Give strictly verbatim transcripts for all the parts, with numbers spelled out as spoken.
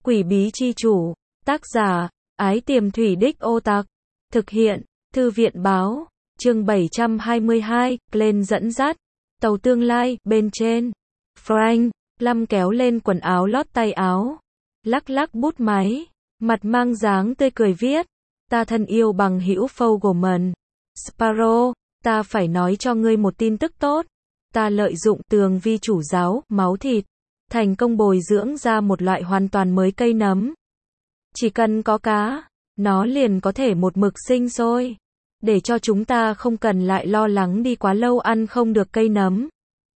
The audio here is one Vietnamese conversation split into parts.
Quỷ bí chi chủ, tác giả, Ái Tiềm Thủy Đích Ô Tặc, thực hiện, Thư viện báo, chương bảy trăm hai mươi hai, Glenn dẫn dắt, tàu tương lai, bên trên, Frank, Lâm kéo lên quần áo lót tay áo, lắc lắc bút máy, mặt mang dáng tươi cười viết, ta thân yêu bằng hữu Fogelman, Sparrow, ta phải nói cho ngươi một tin tức tốt, ta lợi dụng tường vi chủ giáo, máu thịt, thành công bồi dưỡng ra một loại hoàn toàn mới cây nấm. Chỉ cần có cá, nó liền có thể một mực sinh sôi, để cho chúng ta không cần lại lo lắng đi quá lâu ăn không được cây nấm.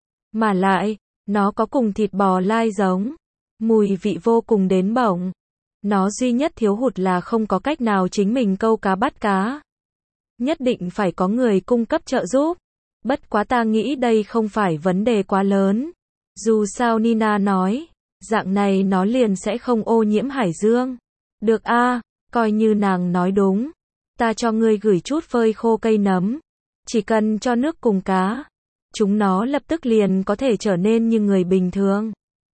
Mà lại, nó có cùng thịt bò lai giống, mùi vị vô cùng đến bổng. Nó duy nhất thiếu hụt là không có cách nào chính mình câu cá bắt cá. Nhất định phải có người cung cấp trợ giúp. Bất quá ta nghĩ đây không phải vấn đề quá lớn. Dù sao Nina nói, dạng này nó liền sẽ không ô nhiễm hải dương. Được a, à, coi như nàng nói đúng. Ta cho ngươi gửi chút phơi khô cây nấm. Chỉ cần cho nước cùng cá, chúng nó lập tức liền có thể trở nên như người bình thường.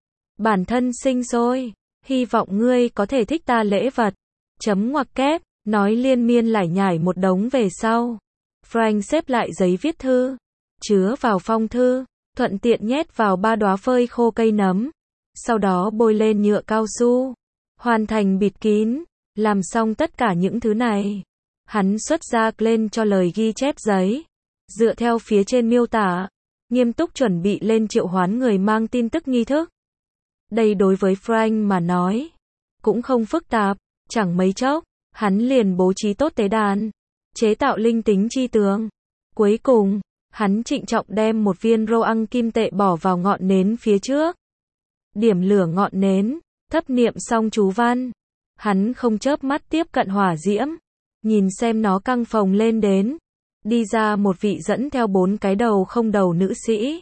Bản thân sinh sôi. Hy vọng ngươi có thể thích ta lễ vật. Chấm ngoặc kép, nói liên miên lải nhải một đống về sau. Frank xếp lại giấy viết thư, chứa vào phong thư, thuận tiện nhét vào ba đóa phơi khô cây nấm. Sau đó bôi lên nhựa cao su, hoàn thành bịt kín. Làm xong tất cả những thứ này, hắn xuất ra lên cho lời ghi chép giấy. Dựa theo phía trên miêu tả, nghiêm túc chuẩn bị lên triệu hoán người mang tin tức nghi thức. Đây đối với Frank mà nói, cũng không phức tạp, chẳng mấy chốc, hắn liền bố trí tốt tế đàn, chế tạo linh tính chi tường. Cuối cùng, hắn trịnh trọng đem một viên rô ăn kim tệ bỏ vào ngọn nến phía trước. Điểm lửa ngọn nến, thấp niệm xong chú văn. Hắn không chớp mắt tiếp cận hỏa diễm, nhìn xem nó căng phồng lên đến. Đi ra một vị dẫn theo bốn cái đầu không đầu nữ sĩ.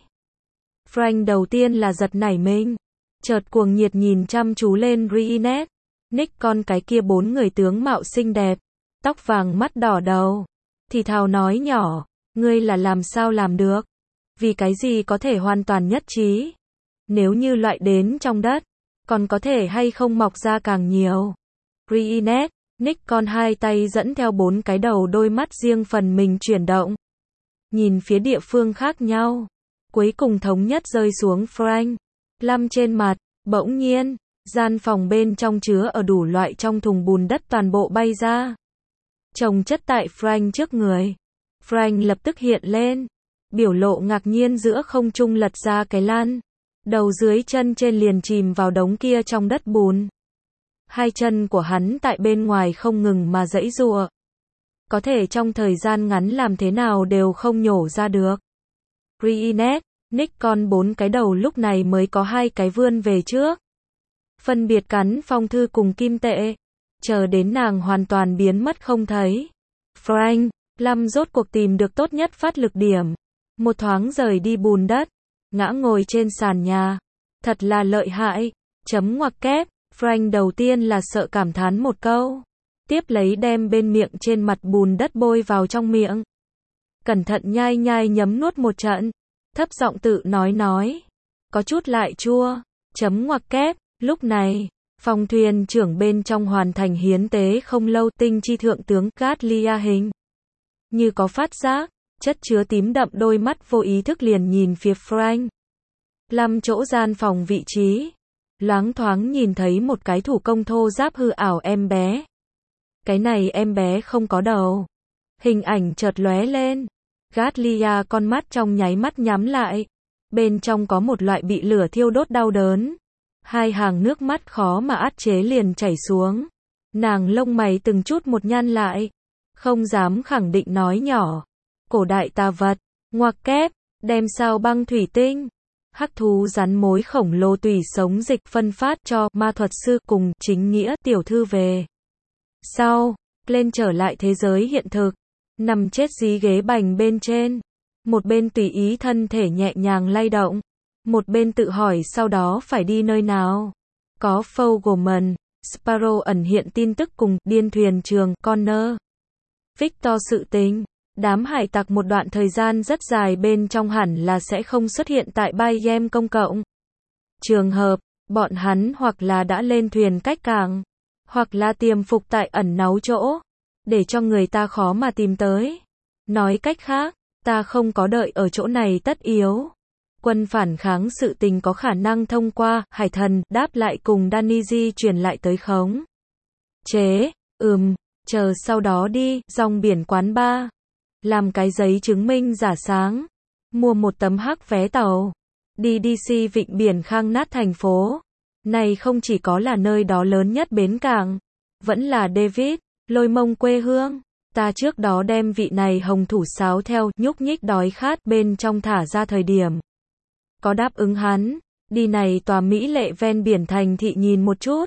Frank đầu tiên là giật nảy mình. Chợt cuồng nhiệt nhìn chăm chú lên Reinette, Nick con cái kia bốn người tướng mạo xinh đẹp, tóc vàng mắt đỏ đầu. Thì thào nói nhỏ, ngươi là làm sao làm được? Vì cái gì có thể hoàn toàn nhất trí? Nếu như loại đến trong đất, còn có thể hay không mọc ra càng nhiều? Reinette, Nick con hai tay dẫn theo bốn cái đầu đôi mắt riêng phần mình chuyển động. Nhìn phía địa phương khác nhau, cuối cùng thống nhất rơi xuống Frank. Lâm trên mặt, bỗng nhiên, gian phòng bên trong chứa ở đủ loại trong thùng bùn đất toàn bộ bay ra. Chồng chất tại Frank trước người. Frank lập tức hiện lên, biểu lộ ngạc nhiên giữa không trung lật ra cái lăn. Đầu dưới chân trên liền chìm vào đống kia trong đất bùn. Hai chân của hắn tại bên ngoài không ngừng mà giãy giụa. Có thể trong thời gian ngắn làm thế nào đều không nhổ ra được. Reinette, Nick con bốn cái đầu lúc này mới có hai cái vươn về trước. Phân biệt cắn phong thư cùng kim tệ. Chờ đến nàng hoàn toàn biến mất không thấy. Frank, Lâm rốt cuộc tìm được tốt nhất phát lực điểm. Một thoáng rời đi bùn đất. Ngã ngồi trên sàn nhà. Thật là lợi hại. Chấm ngoặc kép. Frank đầu tiên là sợ cảm thán một câu. Tiếp lấy đem bên miệng trên mặt bùn đất bôi vào trong miệng. Cẩn thận nhai nhai nhấm nuốt một trận. Thấp giọng tự nói nói. Có chút lại chua. Chấm ngoặc kép. Lúc này, phòng thuyền trưởng bên trong hoàn thành hiến tế không lâu tinh chi thượng tướng Gatlia hình. Như có phát giác, chất chứa tím đậm đôi mắt vô ý thức liền nhìn phía Frank. Lâm chỗ gian phòng vị trí. Loáng thoáng nhìn thấy một cái thủ công thô giáp hư ảo em bé. Cái này em bé không có đầu. Hình ảnh chợt lóe lên. Gatlia con mắt trong nháy mắt nhắm lại. Bên trong có một loại bị lửa thiêu đốt đau đớn. Hai hàng nước mắt khó mà át chế liền chảy xuống. Nàng lông mày từng chút một nhăn lại. Không dám khẳng định nói nhỏ. Cổ đại tà vật. Ngoặc kép. Đem sao băng thủy tinh. Hắc thú rắn mối khổng lồ tùy sống dịch phân phát cho ma thuật sư cùng chính nghĩa tiểu thư về. Sau, lên trở lại thế giới hiện thực. Nằm chết dí ghế bành bên trên. Một bên tùy ý thân thể nhẹ nhàng lay động. Một bên tự hỏi sau đó phải đi nơi nào. Có Fogelman, Sparrow ẩn hiện tin tức cùng điên thuyền trường Connor. Victor sự tình. Đám hải tặc một đoạn thời gian rất dài bên trong hẳn là sẽ không xuất hiện tại bãi game công cộng. Trường hợp, Bọn hắn hoặc là đã lên thuyền cách cảng, hoặc là tiềm phục tại ẩn náu chỗ, để cho người ta khó mà tìm tới. Nói cách khác, ta không có đợi ở chỗ này tất yếu. Quân phản kháng sự tình có khả năng thông qua hải thần đáp lại cùng Daniji truyền lại tới khống chế. Ừm, chờ sau đó đi, rong biển quán ba. Làm cái giấy chứng minh giả sáng. Mua một tấm hắc vé tàu. Đi đê xê vịnh biển Khang Nát thành phố. Này không chỉ có là nơi đó lớn nhất bến cảng, vẫn là David, Lôi Mông quê hương. Ta trước đó đem vị này hồng thủ sáo theo nhúc nhích đói khát bên trong thả ra thời điểm. Có đáp ứng hắn, đi này tòa mỹ lệ ven biển thành thị nhìn một chút.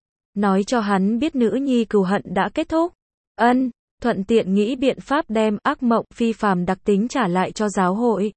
Nói cho hắn biết nữ nhi cừu hận đã kết thúc. Ân, thuận tiện nghĩ biện pháp đem ác mộng phi phàm đặc tính trả lại cho giáo hội.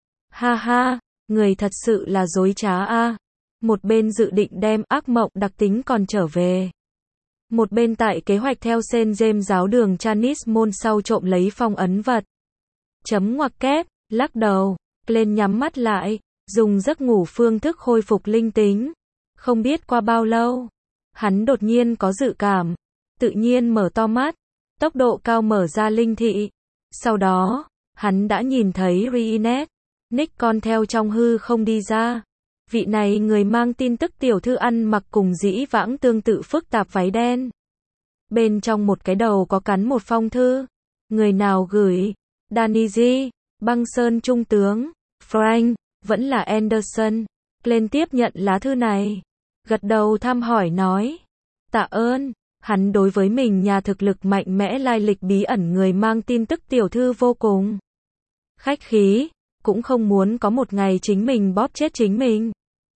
Ha ha, người thật sự là dối trá a. Một bên dự định đem ác mộng đặc tính còn trở về. Một bên tại kế hoạch theo Saint James giáo đường Chanis môn sau trộm lấy phong ấn vật. Chấm ngoặc kép, lắc đầu, lên nhắm mắt lại, dùng giấc ngủ phương thức khôi phục linh tính. Không biết qua bao lâu, hắn đột nhiên có dự cảm, tự nhiên mở to mắt, tốc độ cao mở ra linh thị. Sau đó, hắn đã nhìn thấy Reinette, Nick con theo trong hư không đi ra. Vị này người mang tin tức tiểu thư ăn mặc cùng dĩ vãng tương tự phức tạp váy đen. Bên trong một cái đầu có cắn một phong thư. Người nào gửi? Daniji, băng sơn trung tướng, Frank, vẫn là Anderson. Lên tiếp nhận lá thư này. Gật đầu thăm hỏi nói. Tạ ơn. Hắn đối với mình nhà thực lực mạnh mẽ lai lịch bí ẩn người mang tin tức tiểu thư vô cùng khách khí, cũng không muốn có một ngày chính mình bóp chết chính mình.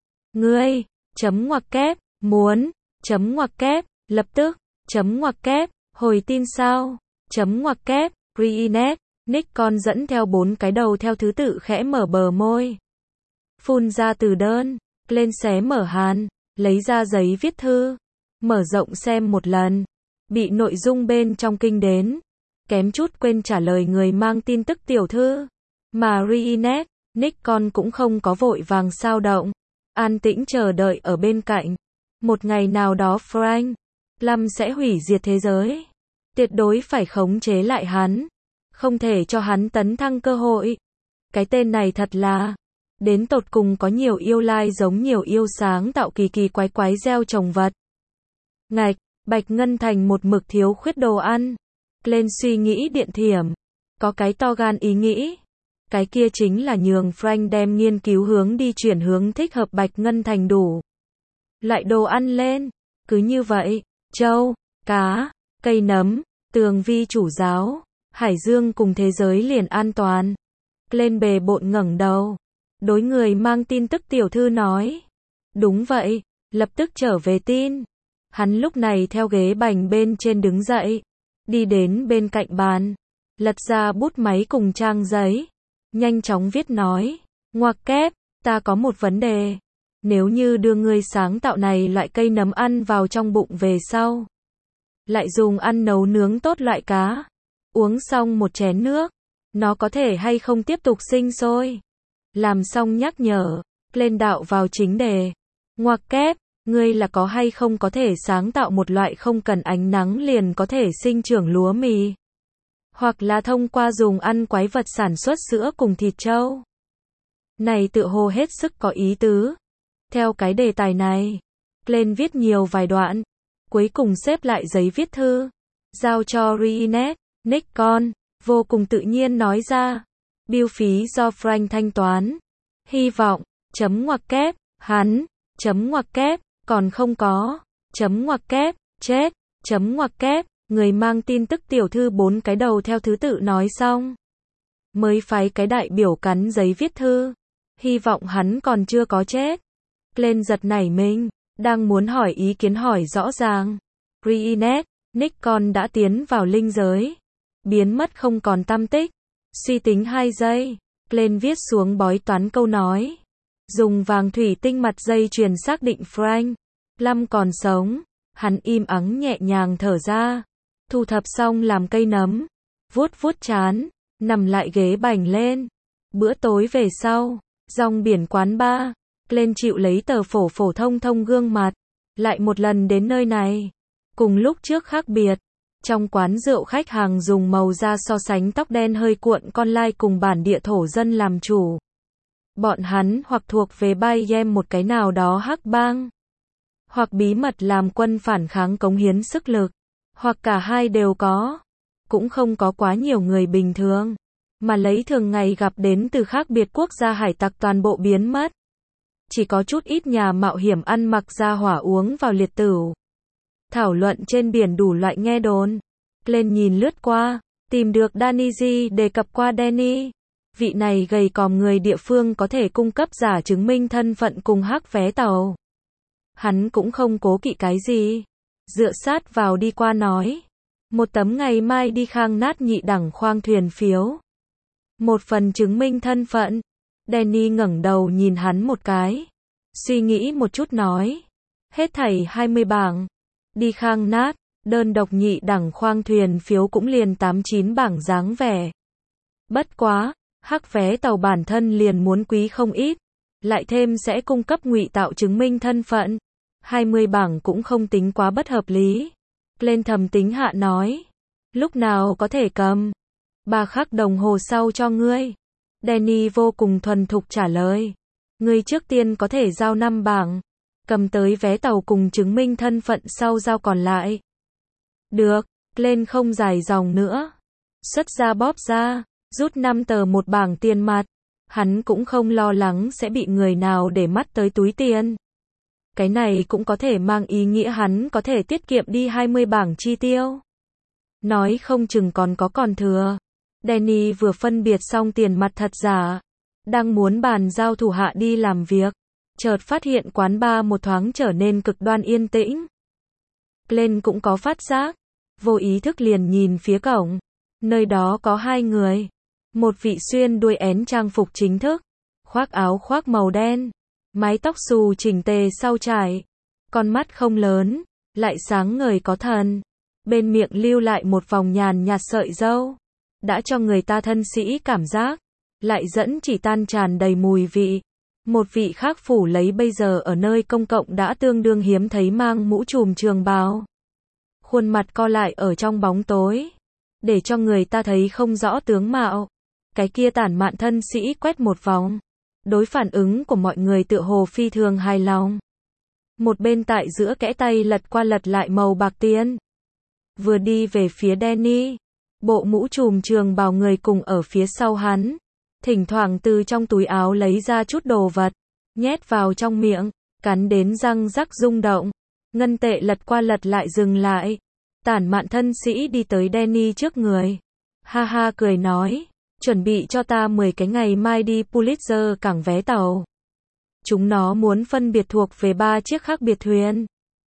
Ngươi, chấm ngoặc kép, muốn, chấm ngoặc kép, lập tức, chấm ngoặc kép, hồi tin sao, chấm ngoặc kép, Reinette, Nick con dẫn theo bốn cái đầu theo thứ tự khẽ mở bờ môi. Phun ra từ đơn, lên xé mở hàn, lấy ra giấy viết thư, mở rộng xem một lần, bị nội dung bên trong kinh đến, kém chút quên trả lời người mang tin tức tiểu thư. Mà Reinette, Nick con cũng không có vội vàng sao động, an tĩnh chờ đợi ở bên cạnh. Một ngày nào đó Frank Lâm sẽ hủy diệt thế giới. Tuyệt đối phải khống chế lại hắn. Không thể cho hắn tấn thăng cơ hội. Cái tên này thật là, đến tột cùng có nhiều yêu lai giống nhiều yêu sáng tạo kỳ kỳ quái quái gieo trồng vật. Ngạch, Bạch Ngân Thành một mực thiếu khuyết đồ ăn. Lên suy nghĩ điện thiểm. Có cái to gan ý nghĩ. Cái kia chính là nhường Frank đem nghiên cứu hướng đi chuyển hướng thích hợp Bạch Ngân Thành đủ loại đồ ăn lên. Cứ như vậy, trâu, cá, cây nấm, tường vi chủ giáo, hải dương cùng thế giới liền an toàn. Lên bề bộn ngẩng đầu. Đối người mang tin tức tiểu thư nói. Đúng vậy, lập tức trở về tin. Hắn lúc này theo ghế bành bên trên đứng dậy. Đi đến bên cạnh bàn. Lật ra bút máy cùng trang giấy. Nhanh chóng viết nói. Ngoặc kép, ta có một vấn đề. Nếu như đưa ngươi sáng tạo này loại cây nấm ăn vào trong bụng về sau. Lại dùng ăn nấu nướng tốt loại cá. Uống xong một chén nước. Nó có thể hay không tiếp tục sinh sôi. Làm xong nhắc nhở. Lên đạo vào chính đề. Ngoặc kép, ngươi là có hay không có thể sáng tạo một loại không cần ánh nắng liền có thể sinh trưởng lúa mì. Hoặc là thông qua dùng ăn quái vật sản xuất sữa cùng thịt trâu. Này tự hồ hết sức có ý tứ. Theo cái đề tài này, lên viết nhiều vài đoạn. Cuối cùng xếp lại giấy viết thư. Giao cho Reinette, Nick con, vô cùng tự nhiên nói ra. Bill phí do Frank thanh toán. Hy vọng, chấm ngoặc kép, hắn, chấm ngoặc kép, còn không có, chấm ngoặc kép, chết, chấm ngoặc kép, người mang tin tức tiểu thư bốn cái đầu theo thứ tự nói xong. Mới phái cái đại biểu cắn giấy viết thư. Hy vọng hắn còn chưa có chết. Lên giật nảy mình, đang muốn hỏi ý kiến hỏi rõ ràng. Reinette, Nick con đã tiến vào linh giới. Biến mất không còn tăm tích. Suy tính hai giây. Lên viết xuống bói toán câu nói. Dùng vàng thủy tinh mặt dây chuyền xác định Frank Lâm còn sống. Hắn im ắng nhẹ nhàng thở ra. Thu thập xong làm cây nấm. Vuốt vuốt chán. Nằm lại ghế bành lên. Bữa tối về sau. Rong biển quán ba. Glenn chịu lấy tờ phổ phổ thông thông gương mặt, lại một lần đến nơi này. Cùng lúc trước khác biệt, trong quán rượu khách hàng dùng màu da so sánh tóc đen hơi cuộn con lai cùng bản địa thổ dân làm chủ. Bọn hắn hoặc thuộc về Bayern một cái nào đó hắc bang, hoặc bí mật làm quân phản kháng cống hiến sức lực, hoặc cả hai đều có. Cũng không có quá nhiều người bình thường, mà lấy thường ngày gặp đến từ khác biệt quốc gia hải tặc toàn bộ biến mất. Chỉ có chút ít nhà mạo hiểm ăn mặc ra hỏa uống vào liệt tửu. Thảo luận trên biển đủ loại nghe đồn. Glenn nhìn lướt qua, tìm được Danny đề cập qua Danny. Vị này gầy còm người địa phương có thể cung cấp giả chứng minh thân phận cùng hắc vé tàu. Hắn cũng không cố kỵ cái gì. Dựa sát vào đi qua nói. Một tấm ngày mai đi khang nát nhị đẳng khoang thuyền phiếu. Một phần chứng minh thân phận. Danny ngẩng đầu nhìn hắn một cái. Suy nghĩ một chút nói. Hết thảy hai mươi bảng. Đi khang nát, đơn độc nhị đẳng khoang thuyền phiếu cũng liền tám chín bảng dáng vẻ. Bất quá, hắc vé tàu bản thân liền muốn quý không ít. Lại thêm sẽ cung cấp ngụy tạo chứng minh thân phận. hai mươi bảng cũng không tính quá bất hợp lý. Lên thầm tính hạ nói. Lúc nào có thể cầm? Ba khắc đồng hồ sau cho ngươi. Danny vô cùng thuần thục trả lời. Ngươi trước tiên có thể giao năm bảng. Cầm tới vé tàu cùng chứng minh thân phận sau giao còn lại. Được, lên không dài dòng nữa. Xuất ra bóp ra, rút năm tờ một bảng tiền mặt. Hắn cũng không lo lắng sẽ bị người nào để mắt tới túi tiền. Cái này cũng có thể mang ý nghĩa hắn có thể tiết kiệm đi hai mươi bảng chi tiêu. Nói không chừng còn có còn thừa. Danny vừa phân biệt xong tiền mặt thật giả. Đang muốn bàn giao thủ hạ đi làm việc. Chợt phát hiện quán bar một thoáng trở nên cực đoan yên tĩnh. Glenn cũng có phát giác. Vô ý thức liền nhìn phía cổng. Nơi đó có hai người. Một vị xuyên đuôi én trang phục chính thức. Khoác áo khoác màu đen. Mái tóc xù chỉnh tề sau trải. Con mắt không lớn. Lại sáng ngời có thần. Bên miệng lưu lại một vòng nhàn nhạt sợi râu. Đã cho người ta thân sĩ cảm giác. Lại dẫn chỉ tan tràn đầy mùi vị. Một vị khác phủ lấy bây giờ ở nơi công cộng đã tương đương hiếm thấy mang mũ trùm trường bào. Khuôn mặt co lại ở trong bóng tối. Để cho người ta thấy không rõ tướng mạo. Cái kia tản mạn thân sĩ quét một vòng. Đối phản ứng của mọi người tựa hồ phi thường hài lòng. Một bên tại giữa kẽ tay lật qua lật lại màu bạc tiền. Vừa đi về phía Danny. Bộ mũ trùm trường bào người cùng ở phía sau hắn. Thỉnh thoảng từ trong túi áo lấy ra chút đồ vật. Nhét vào trong miệng. Cắn đến răng rắc rung động. Ngân tệ lật qua lật lại dừng lại. Tản mạn thân sĩ đi tới Danny trước người. Ha ha cười nói. Chuẩn bị cho ta mười cái ngày mai đi Pulitzer cảng vé tàu. Chúng nó muốn phân biệt thuộc về ba chiếc khác biệt thuyền.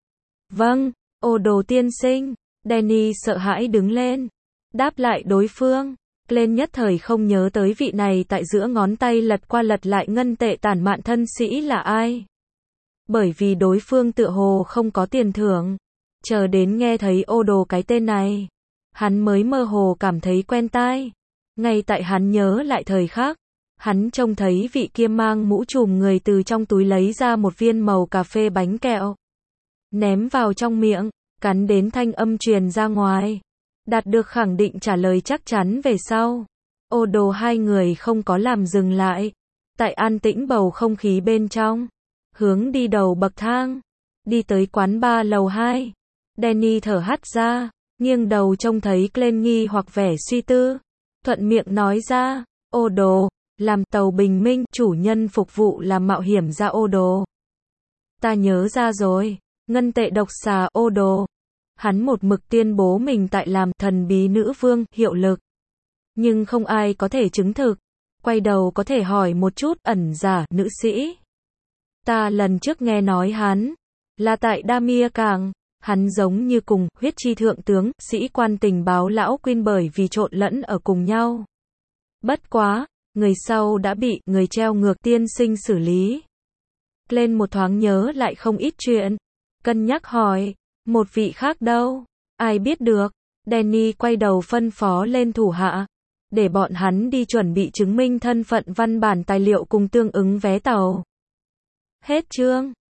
Vâng, ô đồ tiên sinh. Danny sợ hãi đứng lên. Đáp lại đối phương. Glenn nhất thời không nhớ tới vị này tại giữa ngón tay lật qua lật lại ngân tệ tản mạn thân sĩ là ai. Bởi vì đối phương tựa hồ không có tiền thưởng. Chờ đến nghe thấy ô đồ cái tên này. Hắn mới mơ hồ cảm thấy quen tai. Ngay tại hắn nhớ lại thời khắc. Hắn trông thấy vị kia mang mũ trùm người từ trong túi lấy ra một viên màu cà phê bánh kẹo. Ném vào trong miệng, cắn đến thanh âm truyền ra ngoài. Đạt được khẳng định trả lời chắc chắn về sau. Ô đồ hai người không có làm dừng lại. Tại an tĩnh bầu không khí bên trong. Hướng đi đầu bậc thang. Đi tới quán bar lầu hai. Danny thở hắt ra. Nghiêng đầu trông thấy Glenn nghi hoặc vẻ suy tư. Thuận miệng nói ra. Ô đồ. Làm tàu bình minh. Chủ nhân phục vụ làm mạo hiểm ra ô đồ. Ta nhớ ra rồi. Ngân tệ độc xà ô đồ. Hắn một mực tuyên bố mình tại làm thần bí nữ vương, hiệu lực. Nhưng không ai có thể chứng thực. Quay đầu có thể hỏi một chút ẩn giả, nữ sĩ. Ta lần trước nghe nói hắn, là tại Damia Cảng. Hắn giống như cùng, huyết chi thượng tướng, sĩ quan tình báo lão Quyên bởi vì trộn lẫn ở cùng nhau. Bất quá, người sau đã bị, người treo ngược tiên sinh xử lý. Lên một thoáng nhớ lại không ít chuyện. Cân nhắc hỏi. Một vị khác đâu? Ai biết được? Danny quay đầu phân phó lên thủ hạ. Để bọn hắn đi chuẩn bị chứng minh thân phận văn bản tài liệu cùng tương ứng vé tàu. Hết chương.